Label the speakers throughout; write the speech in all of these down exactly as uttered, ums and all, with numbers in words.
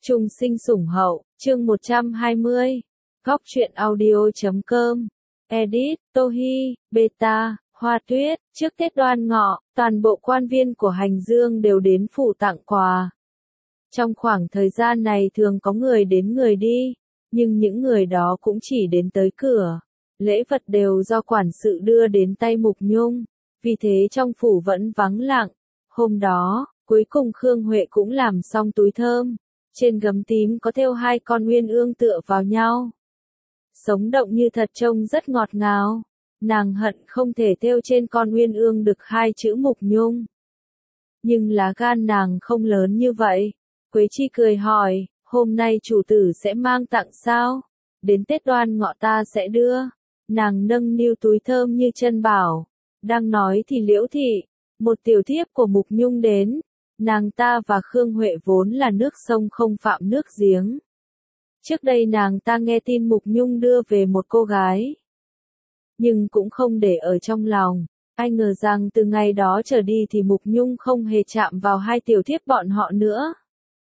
Speaker 1: Trung sinh sủng hậu, chương một trăm hai mươi. Góc truyện audio chấm com. Edit, Tohi, Beta, Hoa Tuyết. Trước Tết Đoan Ngọ, toàn bộ quan viên của Hành Dương đều đến phủ tặng quà. Trong khoảng thời gian này thường có người đến người đi, nhưng những người đó cũng chỉ đến tới cửa. Lễ vật đều do quản sự đưa đến tay Mục Nhung, vì thế trong phủ vẫn vắng lặng. Hôm đó, cuối cùng Khương Huệ cũng làm xong túi thơm. Trên gấm tím có thêu hai con uyên ương tựa vào nhau. Sống động như thật, trông rất ngọt ngào. Nàng hận không thể thêu trên con uyên ương được hai chữ Mục Nhung. Nhưng lá gan nàng không lớn như vậy. Quế Chi cười hỏi, hôm nay chủ tử sẽ mang tặng sao? Đến Tết Đoan Ngọ ta sẽ đưa. Nàng nâng niu túi thơm như chân bảo. Đang nói thì Liễu Thị, một tiểu thiếp của Mục Nhung đến. Nàng ta và Khương Huệ vốn là nước sông không phạm nước giếng. Trước đây nàng ta nghe tin Mục Nhung đưa về một cô gái, nhưng cũng không để ở trong lòng. Ai ngờ rằng từ ngày đó trở đi thì Mục Nhung không hề chạm vào hai tiểu thiếp bọn họ nữa.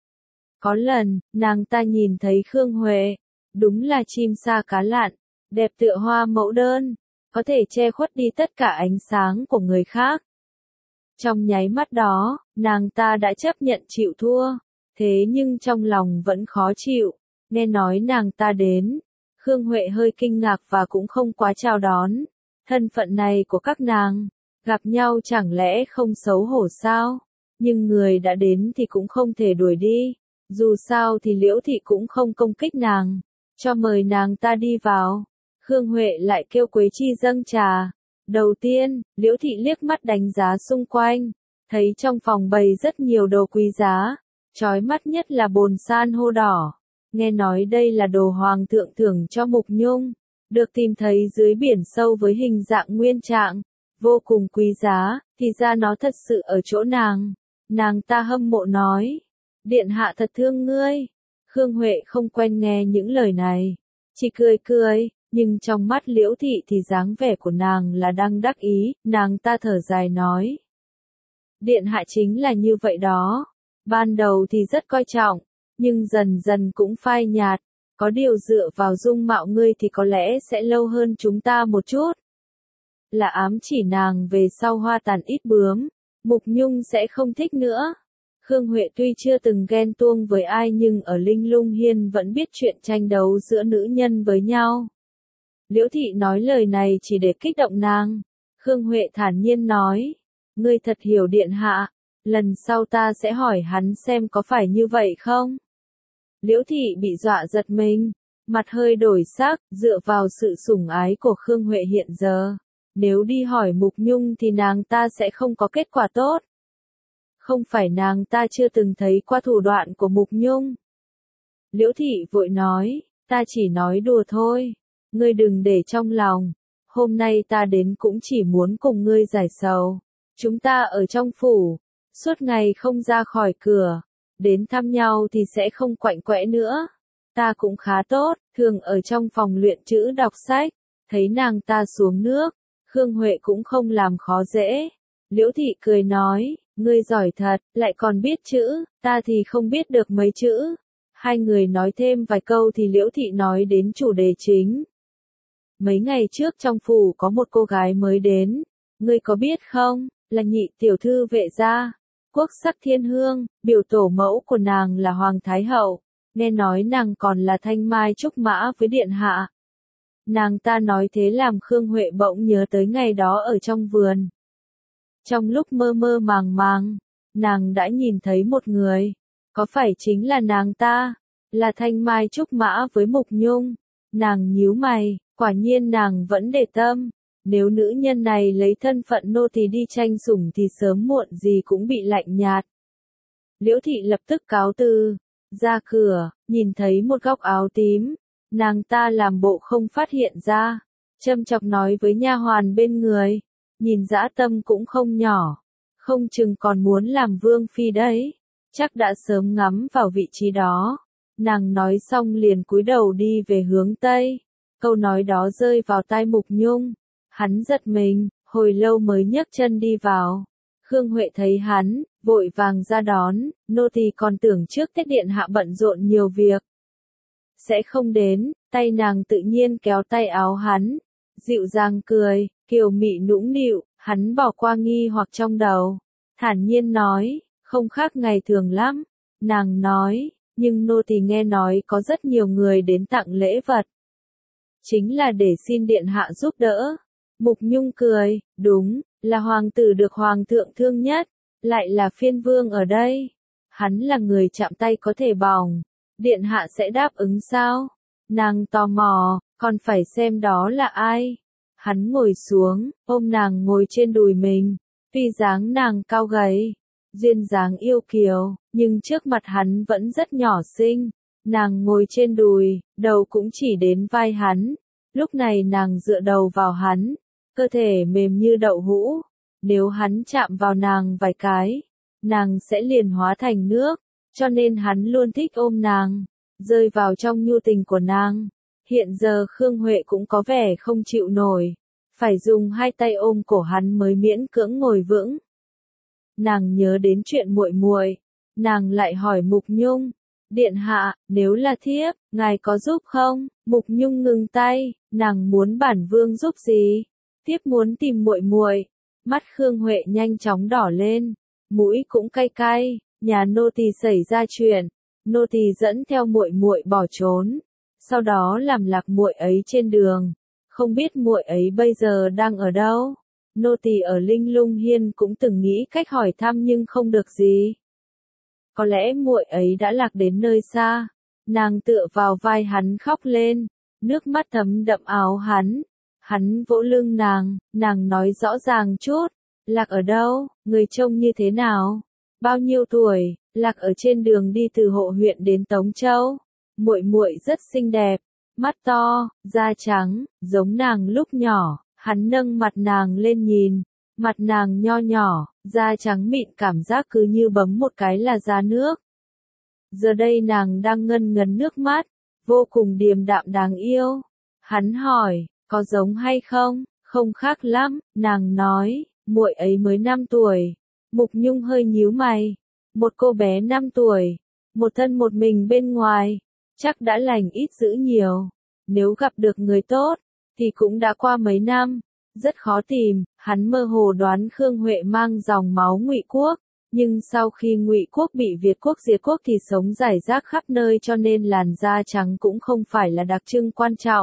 Speaker 1: Có lần, nàng ta nhìn thấy Khương Huệ, đúng là chim sa cá lặn, đẹp tựa hoa mẫu đơn, có thể che khuất đi tất cả ánh sáng của người khác. Trong nháy mắt đó, nàng ta đã chấp nhận chịu thua, thế nhưng trong lòng vẫn khó chịu. Nghe nói nàng ta đến, Khương Huệ hơi kinh ngạc và cũng không quá chào đón. Thân phận này của các nàng, gặp nhau chẳng lẽ không xấu hổ sao? Nhưng người đã đến thì cũng không thể đuổi đi. Dù sao thì Liễu Thị cũng không công kích nàng, cho mời nàng ta đi vào. Khương Huệ lại kêu Quế Chi dâng trà. Đầu tiên, Liễu Thị liếc mắt đánh giá xung quanh, thấy trong phòng bày rất nhiều đồ quý giá, chói mắt nhất là bồn san hô đỏ. Nghe nói đây là đồ hoàng thượng thưởng cho Mục Nhung, được tìm thấy dưới biển sâu với hình dạng nguyên trạng, vô cùng quý giá, thì ra nó thật sự ở chỗ nàng. Nàng ta hâm mộ nói, điện hạ thật thương ngươi. Khương Huệ không quen nghe những lời này, chỉ cười cười. Nhưng trong mắt Liễu Thị thì dáng vẻ của nàng là đang đắc ý, nàng ta thở dài nói. Điện hạ chính là như vậy đó. Ban đầu thì rất coi trọng, nhưng dần dần cũng phai nhạt. Có điều dựa vào dung mạo ngươi thì có lẽ sẽ lâu hơn chúng ta một chút. Là ám chỉ nàng về sau hoa tàn ít bướm, Mục Nhung sẽ không thích nữa. Khương Huệ tuy chưa từng ghen tuông với ai nhưng ở Linh Lung Hiên vẫn biết chuyện tranh đấu giữa nữ nhân với nhau. Liễu Thị nói lời này chỉ để kích động nàng. Khương Huệ thản nhiên nói, ngươi thật hiểu điện hạ, lần sau ta sẽ hỏi hắn xem có phải như vậy không. Liễu Thị bị dọa giật mình, mặt hơi đổi sắc, dựa vào sự sủng ái của Khương Huệ hiện giờ. Nếu đi hỏi Mục Nhung thì nàng ta sẽ không có kết quả tốt. Không phải nàng ta chưa từng thấy qua thủ đoạn của Mục Nhung. Liễu Thị vội nói, ta chỉ nói đùa thôi. Ngươi đừng để trong lòng, hôm nay ta đến cũng chỉ muốn cùng ngươi giải sầu. Chúng ta ở trong phủ, suốt ngày không ra khỏi cửa, đến thăm nhau thì sẽ không quạnh quẽ nữa. Ta cũng khá tốt, thường ở trong phòng luyện chữ đọc sách, thấy nàng ta xuống nước, Khương Huệ cũng không làm khó dễ. Liễu Thị cười nói, ngươi giỏi thật, lại còn biết chữ, ta thì không biết được mấy chữ. Hai người nói thêm vài câu thì Liễu Thị nói đến chủ đề chính. Mấy ngày trước trong phủ có một cô gái mới đến, ngươi có biết không, là nhị tiểu thư Vệ gia, quốc sắc thiên hương, biểu tổ mẫu của nàng là Hoàng Thái Hậu, nghe nói nàng còn là thanh mai trúc mã với điện hạ. Nàng ta nói thế làm Khương Huệ bỗng nhớ tới ngày đó ở trong vườn. Trong lúc mơ mơ màng màng, nàng đã nhìn thấy một người, có phải chính là nàng ta, là thanh mai trúc mã với Mục Nhung. Nàng nhíu mày. Quả nhiên nàng vẫn để tâm, nếu nữ nhân này lấy thân phận nô tỳ đi tranh sủng thì sớm muộn gì cũng bị lạnh nhạt. Liễu Thị lập tức cáo từ, ra cửa, nhìn thấy một góc áo tím, nàng ta làm bộ không phát hiện ra, châm chọc nói với nha hoàn bên người, nhìn dã tâm cũng không nhỏ, không chừng còn muốn làm vương phi đấy, chắc đã sớm ngắm vào vị trí đó. Nàng nói xong liền cúi đầu đi về hướng Tây. Câu nói đó rơi vào tai Mục Nhung, hắn giật mình, hồi lâu mới nhấc chân đi vào. Khương Huệ thấy hắn, vội vàng ra đón, nô tỳ còn tưởng trước Tết điện hạ bận rộn nhiều việc. Sẽ không đến, tay nàng tự nhiên kéo tay áo hắn, dịu dàng cười, kiều mị nũng nịu, hắn bỏ qua nghi hoặc trong đầu, thản nhiên nói, không khác ngày thường lắm. Nàng nói, nhưng nô tỳ nghe nói có rất nhiều người đến tặng lễ vật. Chính là để xin điện hạ giúp đỡ. Mục Nhung cười, đúng, là hoàng tử được hoàng thượng thương nhất, lại là phiên vương ở đây. Hắn là người chạm tay có thể bỏng, điện hạ sẽ đáp ứng sao? Nàng tò mò, còn phải xem đó là ai. Hắn ngồi xuống, ôm nàng ngồi trên đùi mình, tuy dáng nàng cao gầy, duyên dáng yêu kiều, nhưng trước mặt hắn vẫn rất nhỏ xinh. Nàng ngồi trên đùi, đầu cũng chỉ đến vai hắn. Lúc này nàng dựa đầu vào hắn, cơ thể mềm như đậu hũ. Nếu hắn chạm vào nàng vài cái, nàng sẽ liền hóa thành nước, cho nên hắn luôn thích ôm nàng, rơi vào trong nhu tình của nàng. Hiện giờ Khương Huệ cũng có vẻ không chịu nổi, phải dùng hai tay ôm cổ hắn mới miễn cưỡng ngồi vững. Nàng nhớ đến chuyện muội muội, nàng lại hỏi Mục Nhung, điện hạ, nếu là thiếp, ngài có giúp không? Mục Nhung ngừng tay, nàng muốn bản vương giúp gì? Thiếp muốn tìm muội muội. Mắt Khương Huệ nhanh chóng đỏ lên, mũi cũng cay cay, nhà nô tỳ xảy ra chuyện, nô tỳ dẫn theo muội muội bỏ trốn, sau đó làm lạc muội ấy trên đường, không biết muội ấy bây giờ đang ở đâu. Nô tỳ ở Linh Lung Hiên cũng từng nghĩ cách hỏi thăm nhưng không được gì. Có lẽ muội ấy đã lạc đến nơi xa. Nàng tựa vào vai hắn khóc lên, nước mắt thấm đậm áo hắn. Hắn vỗ lưng nàng, nàng nói rõ ràng chút, lạc ở đâu, người trông như thế nào, bao nhiêu tuổi, lạc ở trên đường đi từ Hộ huyện đến Tống Châu. Muội muội rất xinh đẹp, mắt to, da trắng, giống nàng lúc nhỏ. Hắn nâng mặt nàng lên nhìn, mặt nàng nho nhỏ, da trắng mịn, cảm giác cứ như bấm một cái là ra nước. Giờ đây nàng đang ngân ngấn nước mắt, vô cùng điềm đạm đáng yêu. Hắn hỏi, có giống hay không? Không khác lắm, nàng nói, muội ấy mới năm tuổi. Mục Nhung hơi nhíu mày, một cô bé năm tuổi, một thân một mình bên ngoài, chắc đã lành ít dữ nhiều. Nếu gặp được người tốt, thì cũng đã qua mấy năm, rất khó tìm. Hắn mơ hồ đoán Khương Huệ mang dòng máu Ngụy Quốc, nhưng sau khi Ngụy Quốc bị Việt Quốc diệt quốc thì sống rải rác khắp nơi, cho nên làn da trắng cũng không phải là đặc trưng quan trọng.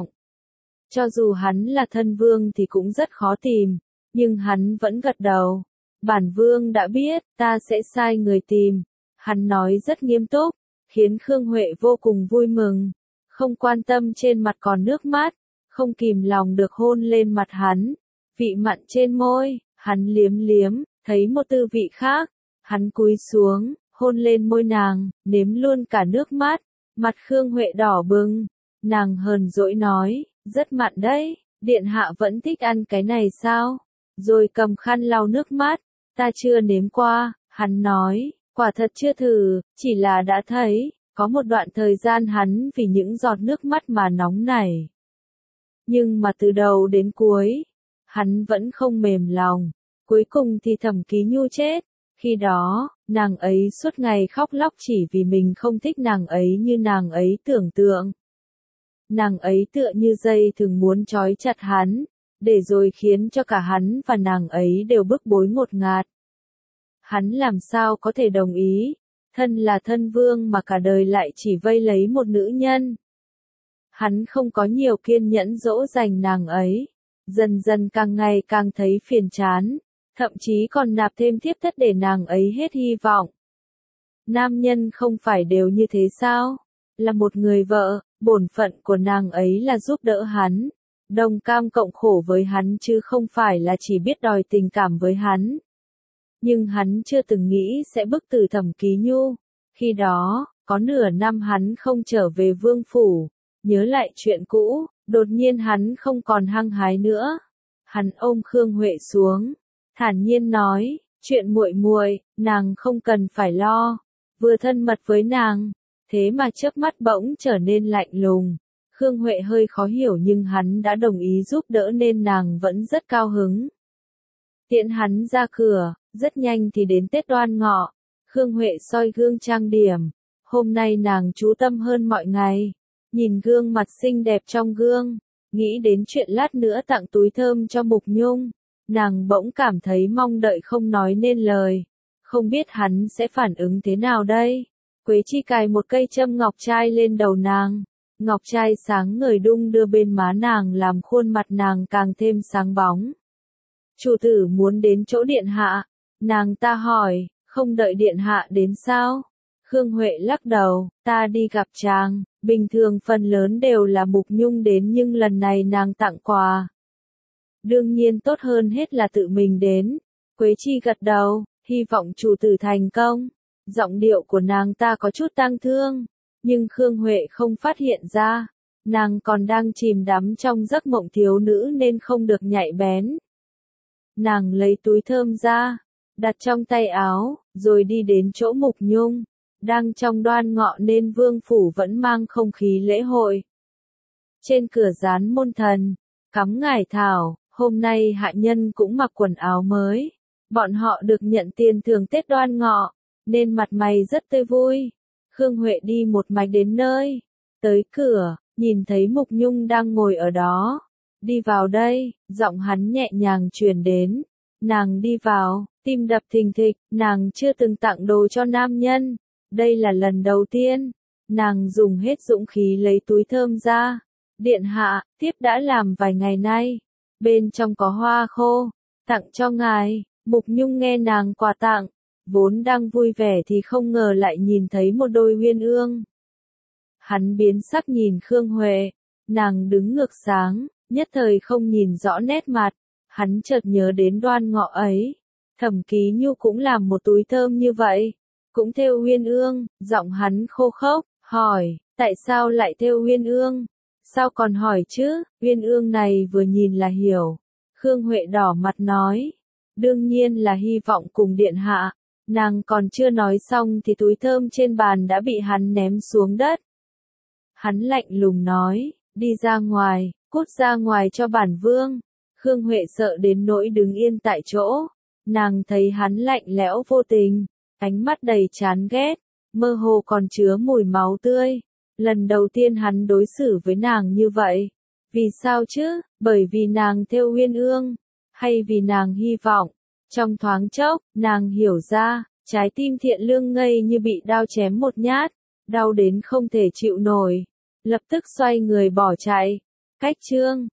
Speaker 1: Cho dù hắn là thân vương thì cũng rất khó tìm, nhưng hắn vẫn gật đầu. Bản vương đã biết, ta sẽ sai người tìm. Hắn nói rất nghiêm túc, khiến Khương Huệ vô cùng vui mừng, không quan tâm trên mặt còn nước mắt, không kìm lòng được hôn lên mặt hắn. Vị mặn trên môi, hắn liếm liếm, thấy một tư vị khác, hắn cúi xuống, hôn lên môi nàng, nếm luôn cả nước mắt. Mặt Khương Huệ đỏ bừng, nàng hờn dỗi nói, rất mặn đấy, điện hạ vẫn thích ăn cái này sao? Rồi cầm khăn lau nước mắt, ta chưa nếm qua. Hắn nói, quả thật chưa thử, chỉ là đã thấy, có một đoạn thời gian hắn vì những giọt nước mắt mà nóng nảy. Nhưng mà từ đầu đến cuối, hắn vẫn không mềm lòng. Cuối cùng thì Thẩm Ký Nhu chết. Khi đó, nàng ấy suốt ngày khóc lóc chỉ vì mình không thích nàng ấy như nàng ấy tưởng tượng. Nàng ấy tựa như dây thường muốn trói chặt hắn, để rồi khiến cho cả hắn và nàng ấy đều bức bối ngột ngạt. Hắn làm sao có thể đồng ý, thân là thân vương mà cả đời lại chỉ vây lấy một nữ nhân. Hắn không có nhiều kiên nhẫn dỗ dành nàng ấy, dần dần càng ngày càng thấy phiền chán, thậm chí còn nạp thêm thiếp thất để nàng ấy hết hy vọng. Nam nhân không phải đều như thế sao? Là một người vợ, bổn phận của nàng ấy là giúp đỡ hắn, đồng cam cộng khổ với hắn chứ không phải là chỉ biết đòi tình cảm với hắn. Nhưng hắn chưa từng nghĩ sẽ bức tử Thẩm Ký Nhu. Khi đó, có nửa năm hắn không trở về vương phủ, nhớ lại chuyện cũ, đột nhiên hắn không còn hăng hái nữa. Hắn ôm Khương Huệ xuống, thản nhiên nói, chuyện muội muội, nàng không cần phải lo. Vừa thân mật với nàng, thế mà chớp mắt bỗng trở nên lạnh lùng. Khương Huệ hơi khó hiểu nhưng hắn đã đồng ý giúp đỡ nên nàng vẫn rất cao hứng. Tiễn hắn ra cửa, rất nhanh thì đến Tết Đoan Ngọ. Khương Huệ soi gương trang điểm. Hôm nay nàng chú tâm hơn mọi ngày. Nhìn gương mặt xinh đẹp trong gương, nghĩ đến chuyện lát nữa tặng túi thơm cho Mục Nhung. Nàng bỗng cảm thấy mong đợi không nói nên lời. Không biết hắn sẽ phản ứng thế nào đây? Quế Chi cài một cây châm ngọc trai lên đầu nàng. Ngọc trai sáng ngời đung đưa bên má nàng làm khuôn mặt nàng càng thêm sáng bóng. Chủ tử muốn đến chỗ điện hạ. Nàng ta hỏi, không đợi điện hạ đến sao? Khương Huệ lắc đầu, ta đi gặp chàng. Bình thường phần lớn đều là Mục Nhung đến nhưng lần này nàng tặng quà. Đương nhiên tốt hơn hết là tự mình đến. Quế Chi gật đầu, hy vọng chủ tử thành công. Giọng điệu của nàng ta có chút tang thương, nhưng Khương Huệ không phát hiện ra. Nàng còn đang chìm đắm trong giấc mộng thiếu nữ nên không được nhạy bén. Nàng lấy túi thơm ra, đặt trong tay áo, rồi đi đến chỗ Mục Nhung. Đang trong Đoan Ngọ nên vương phủ vẫn mang không khí lễ hội. Trên cửa dán môn thần, cắm ngải thảo, hôm nay hạ nhân cũng mặc quần áo mới. Bọn họ được nhận tiền thưởng Tết Đoan Ngọ, nên mặt mày rất tươi vui. Khương Huệ đi một mạch đến nơi. Tới cửa, nhìn thấy Mục Nhung đang ngồi ở đó. Đi vào đây, giọng hắn nhẹ nhàng truyền đến. Nàng đi vào, tim đập thình thịch, nàng chưa từng tặng đồ cho nam nhân. Đây là lần đầu tiên. Nàng dùng hết dũng khí lấy túi thơm ra. Điện hạ, tiếp đã làm vài ngày nay. Bên trong có hoa khô, tặng cho ngài. Mục Nhung nghe nàng quà tặng, vốn đang vui vẻ thì không ngờ lại nhìn thấy một đôi uyên ương. Hắn biến sắc nhìn Khương Huệ, nàng đứng ngược sáng, nhất thời không nhìn rõ nét mặt. Hắn chợt nhớ đến Đoan Ngọ ấy, Thẩm Ký Nhu cũng làm một túi thơm như vậy, cũng thêu uyên ương. Giọng hắn khô khốc, hỏi, tại sao lại thêu uyên ương? Sao còn hỏi chứ, uyên ương này vừa nhìn là hiểu. Khương Huệ đỏ mặt nói, đương nhiên là hy vọng cùng điện hạ. Nàng còn chưa nói xong thì túi thơm trên bàn đã bị hắn ném xuống đất. Hắn lạnh lùng nói, đi ra ngoài, cút ra ngoài cho bản vương. Khương Huệ sợ đến nỗi đứng yên tại chỗ. Nàng thấy hắn lạnh lẽo vô tình, ánh mắt đầy chán ghét, mơ hồ còn chứa mùi máu tươi. Lần đầu tiên hắn đối xử với nàng như vậy. Vì sao chứ? Bởi vì nàng thêu uyên ương, hay vì nàng hy vọng? Trong thoáng chốc, nàng hiểu ra, trái tim thiện lương ngây như bị đao chém một nhát, đau đến không thể chịu nổi. Lập tức xoay người bỏ chạy. Cách chương